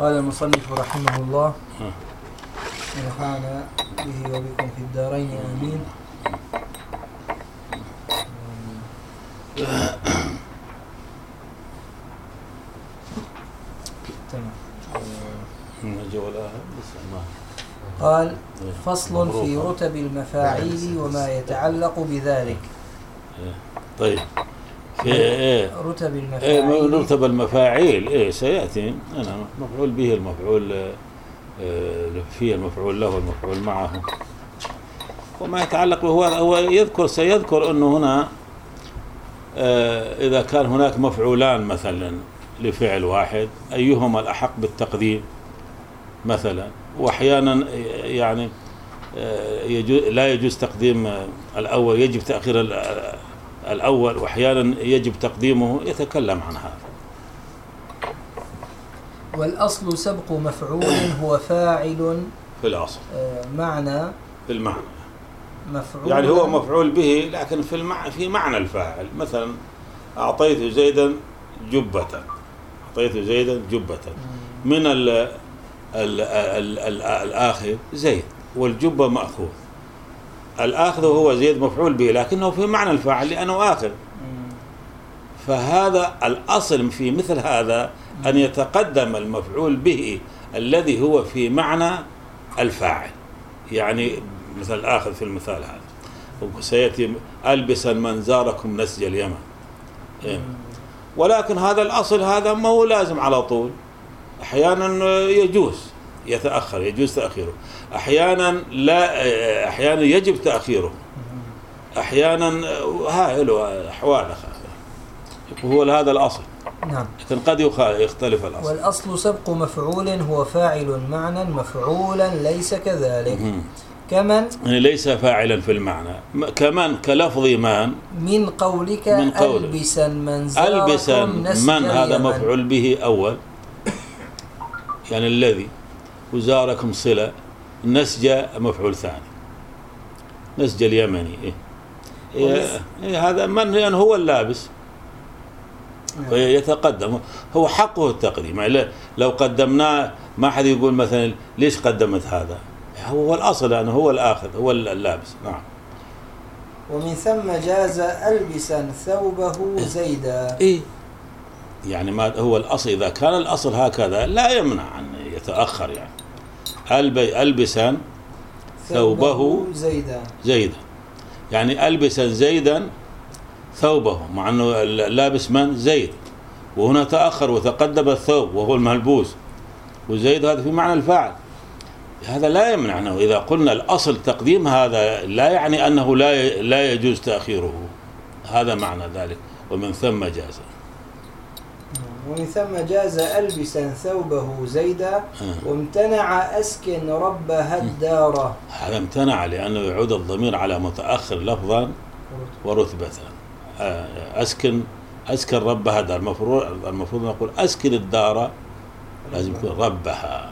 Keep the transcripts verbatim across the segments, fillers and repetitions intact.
قال المصنف رحمه الله ونفعنا به وبكم في الدارين آمين. قال فصل في رتب المفاعيل وما يتعلق بذلك. طيب في ايه رتب المفاعيل ايه رتب المفاعيل ايه سياتي انا مفعول به المفعول فيه المفعول له المفعول معه وما يتعلق هو هو يذكر سيذكر انه هنا اذا كان هناك مفعولان مثلا لفعل واحد ايهما الاحق بالتقديم مثلا، واحيانا يعني يجوز لا يجوز تقديم الاول يجب تاخير الاول واحيانا يجب تقديمه، يتكلم عن هذا. والاصل سبق مفعول هو فاعل في الاصل معنى في المعنى مفعول يعني هو مفعول به لكن في المع... في معنى الفاعل. مثلا اعطيت زيدا جبة، اعطيت زيدا جبة من ال ال ال ال الاخذ زيد والجبة مأخوذ، الآخذ هو زيد مفعول به لكنه في معنى الفاعل لأنه آخذ. فهذا الأصل في مثل هذا أن يتقدم المفعول به الذي هو في معنى الفاعل، يعني مثل الآخذ في المثال هذا سيأتي ألبسا من زاركم نسج اليمن، ولكن هذا الأصل هذا ما هو لازم على طول، أحيانا يجوز يتأخر يجوز تأخيره، أحيانا لا أحيانا يجب تأخيره، أحيانا هاي له أحوال هو هذا الأصل. نعم. لكن قد يختلف الأصل. والأصل سبق مفعول هو فاعل معنى مفعولا ليس كذلك. كمن يعني ليس فاعلا في المعنى كمن كلفظ من من قولك من قول. ألبسا من زاركم ألبسا نسج من هذا اليمن. مفعول به أول يعني الذي وزاركم صلة، نسج مفعول ثاني، نسج اليمني إيه؟ إيه إيه هذا من يعني هو اللابس يتقدم، هو حقه التقديم. يعني لو قدمناه ما حد يقول مثلا ليش قدمت هذا، هو الأصل أنه هو الآخذ هو اللابس. نعم. ومن ثم جاز ألبسا ثوبه زيدا. إيه يعني ما هو الأصل، إذا كان الأصل هكذا لا يمنع أن يتأخر، يعني ألبسا ثوبه زيدا زيدا يعني ألبسا زيدا ثوبه، مع أنه لابس من زيد، وهنا تأخر وتقدم الثوب وهو الملبوس، وزيد هذا في معنى الفاعل، هذا لا يمنع أنه إذا قلنا الأصل تقديم هذا لا يعني أنه لا لا يجوز تأخيره، هذا معنى ذلك. ومن ثم جاز ومن ثم جاز ألبسا ثوبه زيدا وامتنع أسكن ربها الدار. هذا امتنع لأنه يعود الضمير على متأخر لفظا ورتبة. أسكن أسكن ربها الدار، المفروض المفروض نقول أسكن الدار، لازم يكون ربها.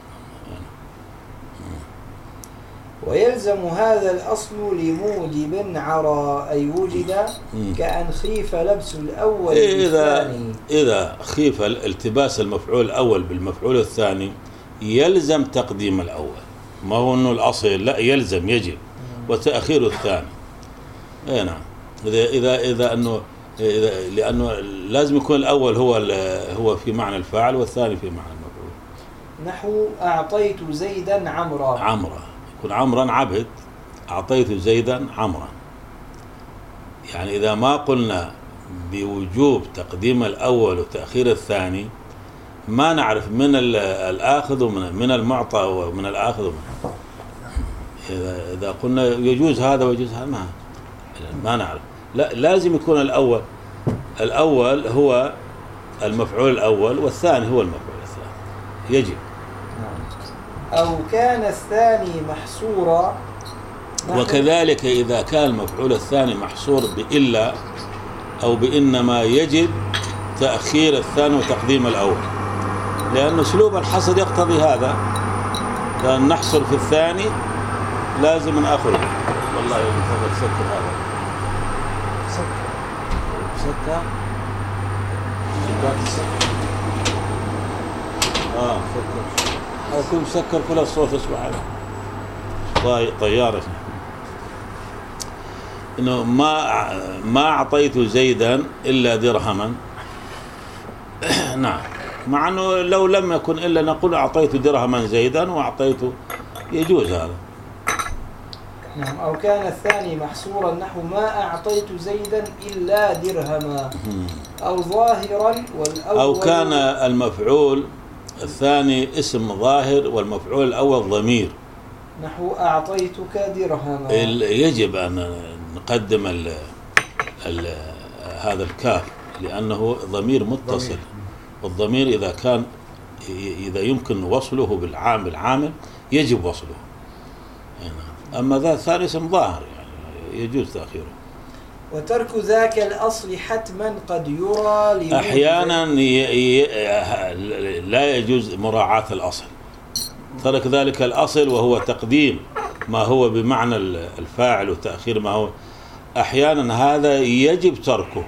ويلزم هذا الأصل لموجب عرى أي وجد كأن خيف لبس الأول بالثاني. إذا خيف التباس المفعول الأول بالمفعول الثاني يلزم تقديم الأول، ما هو أنه الأصل لا يلزم يجب وتأخير الثاني. إيه نعم. إذا إذا إذا أنه إذا لأنه لازم يكون الأول هو هو في معنى الفاعل والثاني في معنى المفعول. نحو أعطيت زيدا عمرا. عمرا يكون عمرا عبد، أعطيت زيدا عمرا. يعني إذا ما قلنا بوجوب تقديم الأول وتأخير الثاني ما نعرف من الآخذ ومن من المعطى ومن الآخذ ومن إذا إذا قلنا يجوز هذا ويجوز هذا ما ما نعرف. لا لازم يكون الأول الأول هو المفعول الأول والثاني هو المفعول الثاني يجب. أو كان الثاني محصورا. وكذلك إذا كان المفعول الثاني محصور بإلا أو بإنما يجب تأخير الثاني وتقديم الأول، لأن أسلوب الحصر يقتضي هذا، كان نحصر في الثاني لازم نأخذه. والله يفضل سكر هذا سكر سكر سكر آه أو كل مسكر كل الصوت اسمع عليه طي... طيارة إنه ما ما أعطيت زيدا إلا درهما. نعم، مع أنه لو لم يكن إلا نقول أعطيت درهما زيدا وأعطيت، يجوز هذا. نعم. أو كان الثاني محصورا نحو ما أعطيت زيدا إلا درهما، أو ظاهرا والأول، أو كان المفعول الثاني اسم ظاهر والمفعول الأول ضمير نحو أعطيتك درهما، يجب أن نقدم ال ال هذا الكاف لأنه ضمير متصل، والضمير إذا كان إذا يمكن وصله بالعامل عامل يجب وصله. أما ذا الثاني اسم ظاهر يعني يجوز تأخيره. وترك ذاك الأصل حتما قد يرى أحيانا ي... ي... لا يجوز مراعاة الأصل، ترك ذلك الأصل وهو تقديم ما هو بمعنى الفاعل وتأخير ما هو، أحيانا هذا يجب تركه،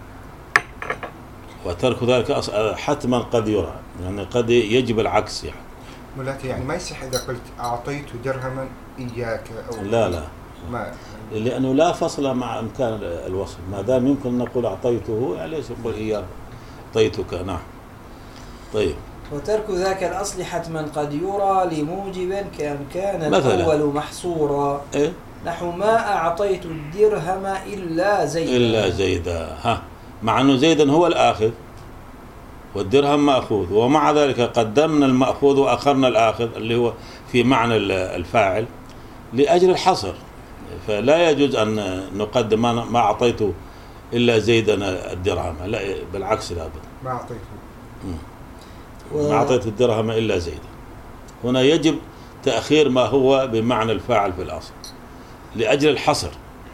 وترك ذلك أصل حتما قد يرى، يعني قد يجب العكس يعني. ملاتي يعني ما يصح إذا قلت أعطيت درهما إياك أو لا لا ما، لأنه لا فصل مع إمكان الوصل، ما دام يمكن نقول أعطيته يعني ليش نقول إياه أعطيتك. نعم. طيب. وترك ذاك الأصل حتما قد يرى لموجب كان كان الأول محصورا. إيه؟ نحو ما أعطيت الدرهم إلا زيدا إلا زيدا، ها، مع أنه زيدا هو الآخذ والدرهم مأخوذ، ومع ذلك قدمنا المأخوذ وأخرنا الآخذ اللي هو في معنى الفاعل لأجل الحصر، فلا يجوز أن نقدم ما أعطيته إلا زيدا الدرهم، لا بالعكس لا بد ما أعطيته و... ما أعطيت الدرهم إلا زيدا. هنا يجب تأخير ما هو بمعنى الفاعل في الأصل لأجل الحصر.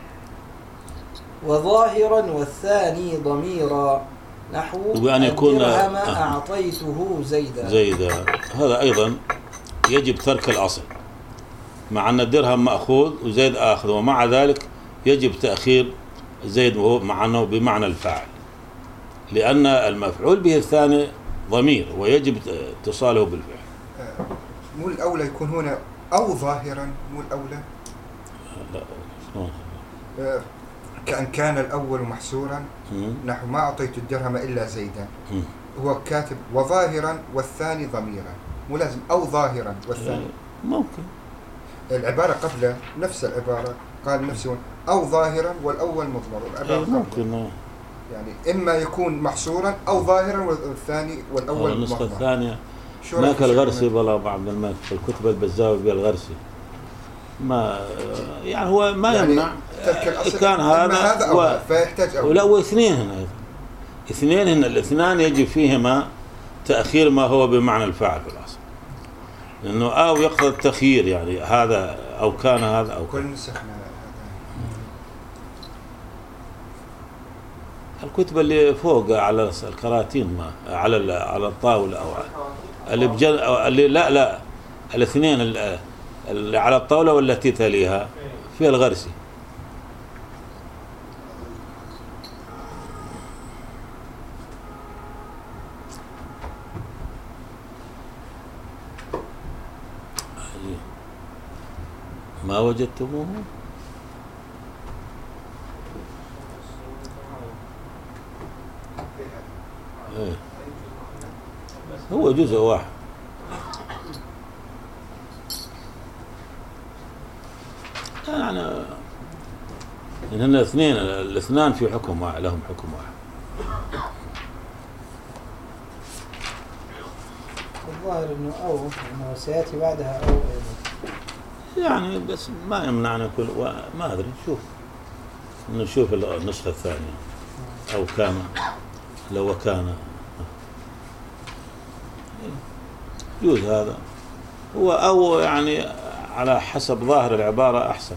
وظاهرا والثاني ضميرا نحو بأن يكون الدرهم أعطيته زيدا زيدا، هذا أيضا يجب ترك الأصل، مع أن الدرهم مأخوذ وزيد آخذ، ومع ذلك يجب تأخير زيد وهو مع أنه بمعنى الفاعل، لأن المفعول به الثاني ضمير ويجب اتصاله بالفعل. مو الأولى يكون هنا أو ظاهرا، مو الأولى لا آه كأن كان الأول محصورا نحو ما أعطيت الدرهم إلا زيدا، هو كاتب وظاهرا والثاني ضميرا، مو لازم أو ظاهرا والثاني ممكن العبارة قبله نفس العبارة قال نفسه أو ظاهرا والأول مضمر، العبارة ممكن يعني إما يكون محصورا أو ظاهرا والثاني والأول مضمر. النسخة الثانية ماك الغرسي والله بعض الماك في الكتب البزاوي بالغرسي ما يعني هو ما يعني يمنع كان هذا, هذا و... فيحتاج أول. ولا اثنين هنا اثنين هنا الاثنان يجب فيهما تأخير ما هو بمعنى الفاعل في الأصل، لأنه أو يقتضي التخيير يعني هذا أو كان هذا أو كل نسخنا الكتب اللي فوق على الكراتين ما على على الطاولة أو اللي بجل اللي لا لا الاثنين اللي على الطاولة والتي تليها في الغرسي. ما وجدتموه؟ ايه هو جزء واحد. يعني إن هن الاثنين الاثنان في حكم واحد، لهم حكم واحد. الظاهر انه او انه سياتي بعدها او ايضا يعني بس ما يمنع ان يكون ما ادري نشوف نشوف النسخة الثانية او كان لو كان يجوز هذا هو او يعني على حسب ظاهر العبارة احسن.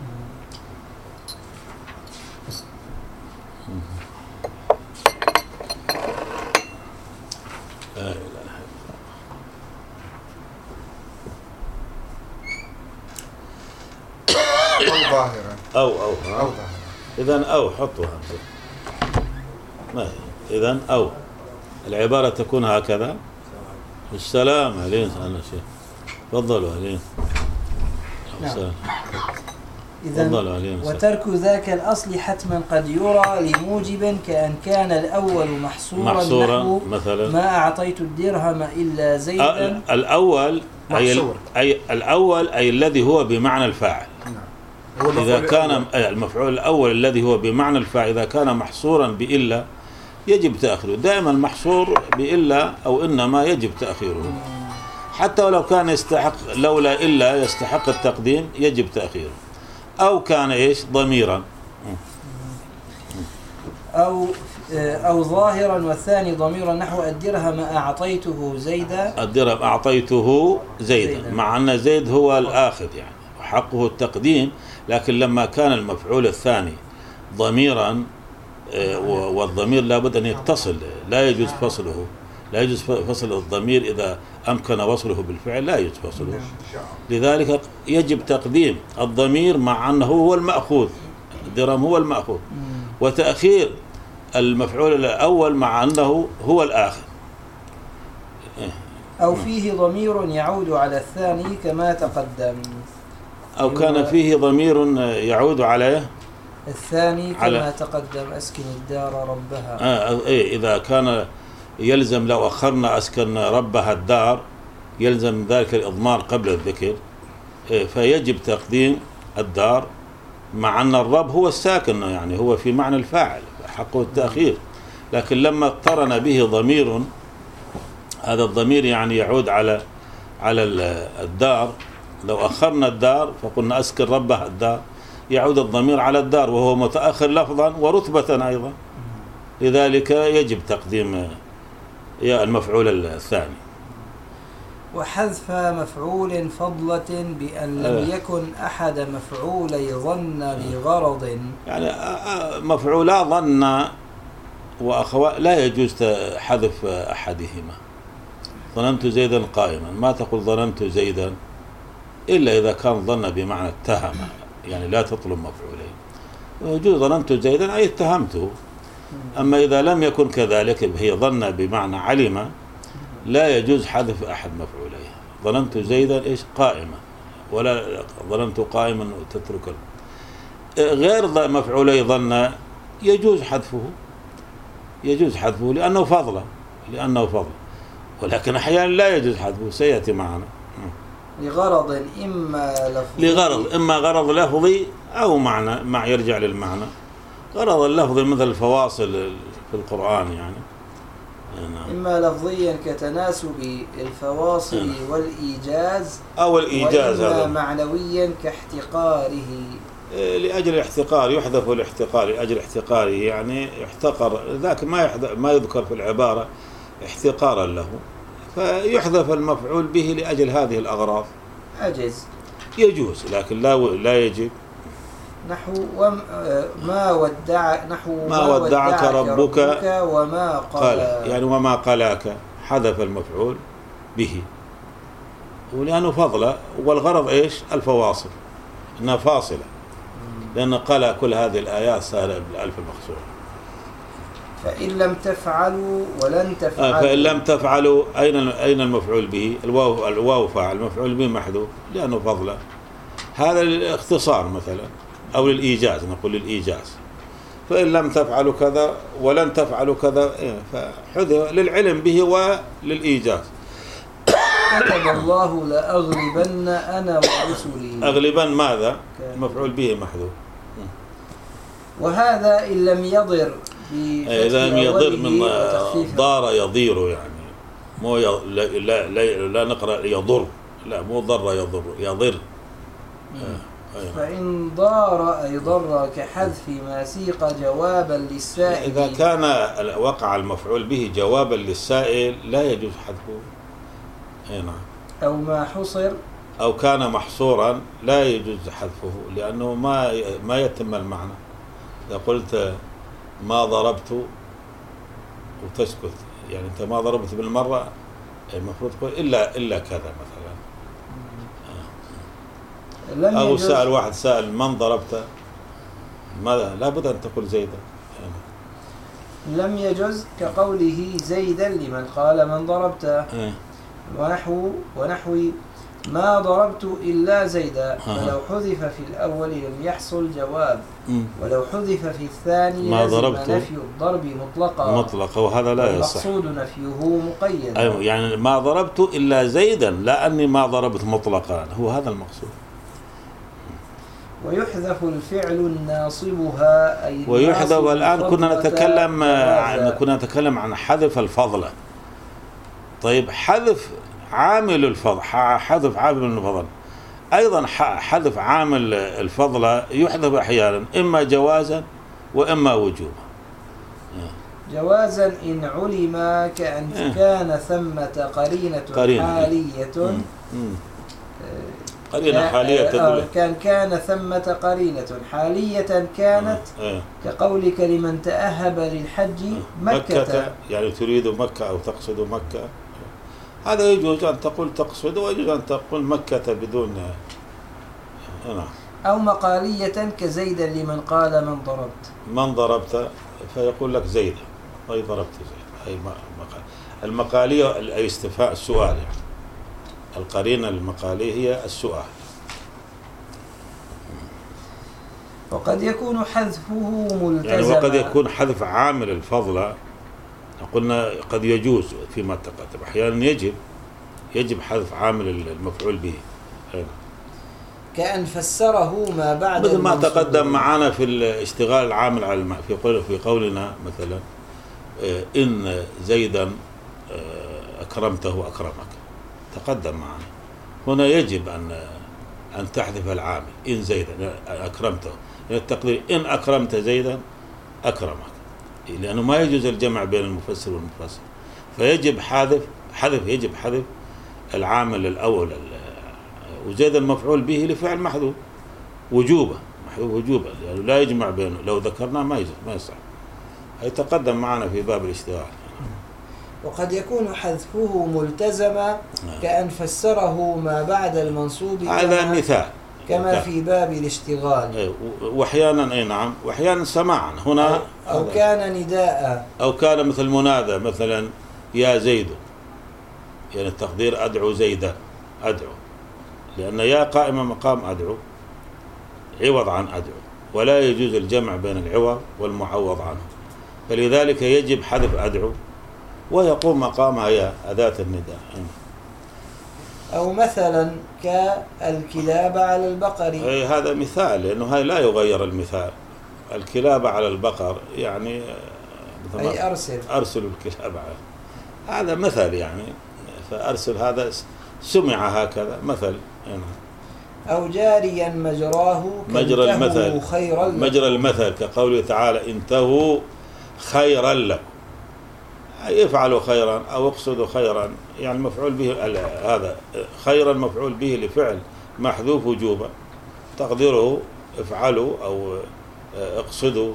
أو ظاهرا أو أو أو ظاهرا إذن أو حطوها ما إذن أو العبارة تكون هكذا السلام عليكم. أنا شيخ تفضلوا عليكم. نعم. إذن وترك ذاك الأصل حتما قد يرى لموجب كأن كان الأول محصورا, محصورا نحو مثلا ما أعطيت الدرهم إلا زيدا. الأول أي, أي الأول أي الذي هو بمعنى الفاعل. نعم. إذا كان المفعول الأول الذي هو بمعنى الفاعل إذا كان محصورا بإلا يجب تأخيره. دائما محصور بإلا أو إنما يجب تأخيره، حتى ولو كان يستحق لولا إلا يستحق التقديم يجب تأخيره. أو كان إيش ضميرا أو أو ظاهرا والثاني ضميرا نحو الدرهم أعطيته زيدا. الدرهم أعطيته زيدا, زيدا. مع أن زيد هو الآخذ يعني وحقه التقديم، لكن لما كان المفعول الثاني ضميرا والضمير لابد أن يتصل، لا يجوز فصله، لا يجوز فصل الضمير إذا أمكن وصله بالفعل، لا يجوز فصله. لذلك يجب تقديم الضمير مع أنه هو المأخوذ، الدرهم هو المأخوذ، وتأخير المفعول الأول مع أنه هو الآخر. أو فيه ضمير يعود على الثاني كما تقدم. أو كان فيه ضمير يعود عليه الثاني كما على تقدم أسكن الدار ربها. آه إيه إذا كان يلزم لو أخرنا أسكن ربها الدار يلزم ذلك الإضمار قبل الذكر، إيه فيجب تقديم الدار مع أن الرب هو الساكن يعني هو في معنى الفاعل حقه التأخير، لكن لما اقترن به ضمير هذا الضمير يعني يعود على على الدار، لو أخرنا الدار فقلنا أسكن ربها الدار يعود الضمير على الدار وهو متأخر لفظا ورتبة أيضا، لذلك يجب تقديم المفعول الثاني. وحذف مفعول فضلة بأن لم يكن أحد مفعولي ظن لغرض، يعني مفعولا ظن وأخوات لا يجوز حذف أحدهما. ظننت زيدا قائما، ما تقول ظننت زيدا إلا إذا كان ظن بمعنى اتهم، يعني لا تطلب مفعولين. ويجوز ظننت زيدا أي اتهمته. أما إذا لم يكن كذلك هي ظن بمعنى علم لا يجوز حذف أحد مفعوليه. ظننت زيدا إيش قائمة، ولا ظننت قائما وتترك. غير مفعولي ظن يجوز حذفه، يجوز حذفه لأنه فضل، لأنه فضل، ولكن أحيانا لا يجوز حذفه سيأتي معنا. لغرض إما لفظي، لغرض إما غرض لفظي أو معنى مع يرجع للمعنى. غرض اللفظي مثل الفواصل في القرآن يعني إما لفظيا كتناسب الفواصل والإيجاز، أو الإيجاز وإما معنويا كاحتقاره، لأجل الاحتقار يحذف الاحتقار لأجل احتقاره، يعني يحتقر ذاك ما ما يذكر في العبارة احتقارا له، فيحذف المفعول به لأجل هذه الأغراض. أجز يجوز لكن لا لا يجب. نحو وما ودع نحو ما ودعك ربك, ربك وما قال، يعني وما قلاك حذف المفعول به ولأنه فضله، والغرض إيش الفواصل إنها فاصلة، لأن قال كل هذه الآيات سهلة بالألف المقصورة. فإن لم تفعلوا ولن تفعلوا، فإن لم تفعلوا أين أين المفعول به؟ الواو الواو فاعل، المفعول به محذوف لأنه فضله. هذا للاختصار مثلا أو للإيجاز، نقول للإيجاز. فإن لم تفعلوا كذا ولن تفعلوا كذا فحذف للعلم به وللإيجاز. كتب الله لأغلبن أنا ورسلي. أغلبن ماذا؟ مفعول به محذوف. وهذا إن لم يضر، إذا لم يضر من ضار يضير، يعني مو ي... لا, لا, لا, لا نقرأ يضر، لا مو ضر يضر يضر. آه. فإن ضار أي ضر كحذف ما سيق جوابا للسائل. إذا كان وقع المفعول به جوابا للسائل لا يجوز حذفه. نعم. أو ما حصر، أو كان محصورا لا يجوز حذفه لأنه ما ما يتم المعنى. إذا قلت ما ضربت وتسكت، يعني أنت ما ضربت بالمرة، المفروض تقول إلا إلا كذا مثلا. أو سأل واحد سأل من ضربت، ماذا؟ لابد أن تقول زيدا. لم يجز كقوله زيدا لمن قال من ضربت. ونحو ونحو ما ضربت إلا زيدا، فلو حذف في الأول لم يحصل جواب، ولو حذف في الثاني ما لزم ضربت نفي الضرب مطلقا مطلقا، وهذا لا يصح. المقصود نفيه مقيدا. أيوة، يعني ما ضربت إلا زيدا، لا أني ما ضربت مطلقا، هو هذا المقصود. ويحذف الفعل الناصبها أي ويحذف. الآن كنا نتكلم عن كنا نتكلم عن حذف الفضلة. طيب حذف عامل الفضل، حذف عامل الفضل أيضا، حذف عامل الفضلة يحذف أحيانا إما جوازا وإما وجوبا. جوازا إن علم كأن كان ثمة قرينة, قرينة حالية مم. مم. قرينة حالية تدل. كان كان ثمة قرينة حالية كانت آه. كقولك لمن تأهب للحج مكة, مكة يعني تريد مكة أو تقصد مكة، هذا يجوز أن تقول تقصد، ويجوز أن تقول مكة بدون هنا. أو مقالية كزيدا لمن قال من ضربت من ضربت فيقول لك زيدا، أي ضربت زيدا، أي مقال. المقالية أي استفاء السؤال، يعني القرينة المقالية هي السؤال. وقد يكون حذفه ملتزما، يعني وقد يكون حذف عامل الفضلة، قلنا قد يجوز فيما تقدم، أحيانا يجب يجب حذف عامل المفعول به. كأن فسره ما بعد مثل ما تقدم معنا في الاشتغال العامل على الم... في قول في قولنا مثلا إن زيدا أكرمته أكرمك، تقدم معنا. هنا يجب أن أن تحذف العامل إن زيدا أكرمته، يعني التقدير إن أكرمت زيدا أكرمك، لأنه ما يجوز الجمع بين المفسر والمفسر، فيجب حذف حذف يجب حذف العامل الأول، وزيد المفعول به لفعل محذوف وجوبا، محذوف وجوبا، يعني لا يجمع بينه، لو ذكرناه ما يجوز ما يصح. يتقدم معنا في باب الاشتغال. وقد يكون حذفه ملتزما كأن فسره ما بعد المنصوب، هذا مثال كما في باب الاشتغال. واحيانا اي نعم، واحيانا سماعا هنا، أو, أو كان نداء، او كان مثل منادى مثلا يا زيد، يعني التقدير ادعو زيدا، ادعو، لان يا قائمه مقام ادعو عوض عن ادعو، ولا يجوز الجمع بين العوض والمعوض عنه، فلذلك يجب حذف ادعو ويقوم مقامها يا أداة النداء. أو مثلا كالكلاب على البقر، أي هذا مثال، لأنه هاي لا يغير المثال. الكلاب على البقر يعني أي أرسل أرسلوا الكلاب على، هذا مثل يعني، فأرسل هذا سمع هكذا مثل. أو جاريا مجراه مجرى المثل، خيرا لكم، مجرى المثل كقوله تعالى انتهوا خيرا لكم، يفعلوا خيرا أو اقصدوا خيرا، يعني مفعول به هذا خيرا مفعول به لفعل محذوف وجوبا، تقديره افعلوا أو اقصدوا.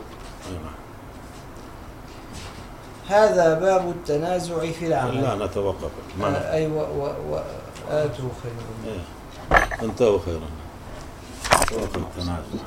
هذا باب التنازع في العمل. لا نتوقف. آه أي و و و آتوا خيرا. انتهوا خيرا.